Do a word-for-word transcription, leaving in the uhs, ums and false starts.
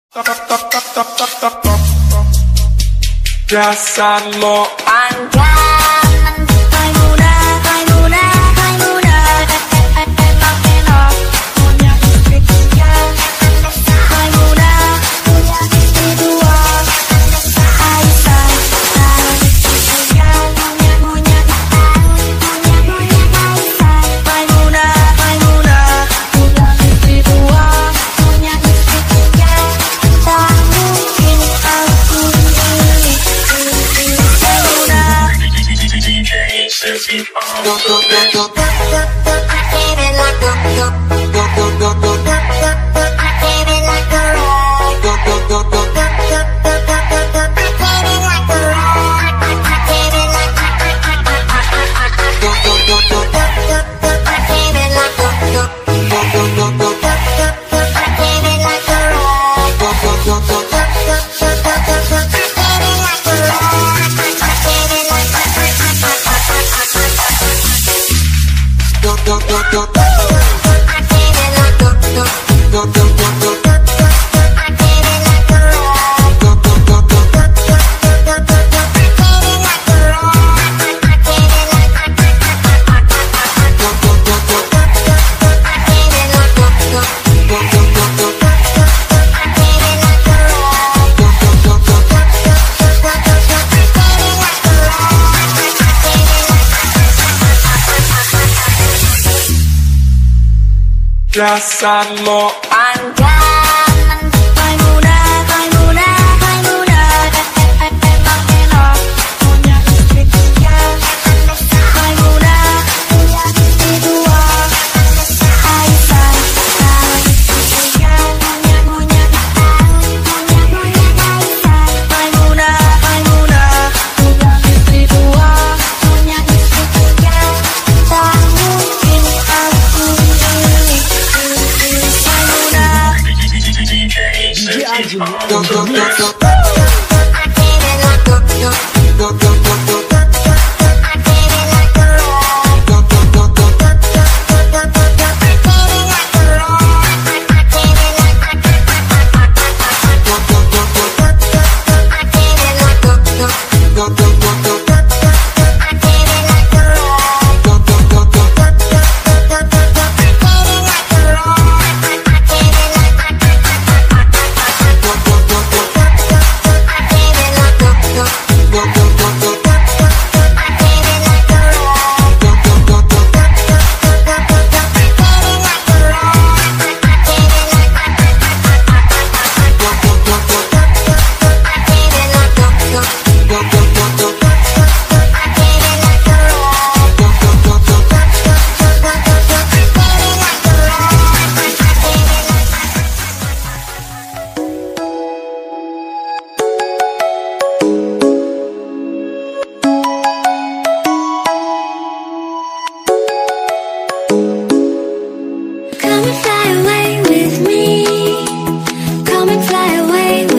Perasaan lo Angan, hai muda, hai muda, hai muda, enak-enak punya istri tiga. Hai muda, punya istri dua. Hai say, hai istri tiga. Punya punya punya hai say. Hai muda, hai muda, punya istri dua. Punya istri tiga. Tak mungkin aku ini. Go, go, go, go, go. I gave it like a go, Go, go, go, go, go. I gave it like a ride. Go, go, go, go, go. I gave it like a ride. I gave it like I, I, I, I, I, I, I. Go, go, go, go. I gave it like a go, Go, go, go, go. I gave it like a ride. Go, go, go, go. I gave it like a ride. I gave it like I, I, I, I, I, I. Go, go, go, go. I gave it like a go, Go, go, go, go. I gave it like a ride. Go, go, go, go. I gave it like a ride. I gave it like I, I, I, I, I, I. Go, go, go, go. I gave it like a go, Go, go, go, go. I gave it like a ride. Go, go, go, go. Perasaan lo Angan, hai muda, hai muda, hai muda, enak-enak punya istri tiga. Hai muda, punya istri dua. Hai say, hai istri tiga. Punya punya punya punya hai say. Hai muda, hai muda, punya istri dua. Punya istri tiga. Tak mungkin aku ini. Hai muda. Go, go, go, go. I gave it like a go, Go, go, go, go. I gave it like a ride. Go, go, go, go. I gave it like a ride. I gave it like I, I, I, I, I, I. Go, go, go, go. I gave it like a go, Go, go, go, go. I gave it like a ride. Go, go, go, go. I gave it like a ride. I gave it like I, I, I, I, I, I. Go, go, go, go. I gave it like a go, Go, go, go, go. I gave it like a ride. Go, go, go, go. Come and fly away with me. Come and fly away with me.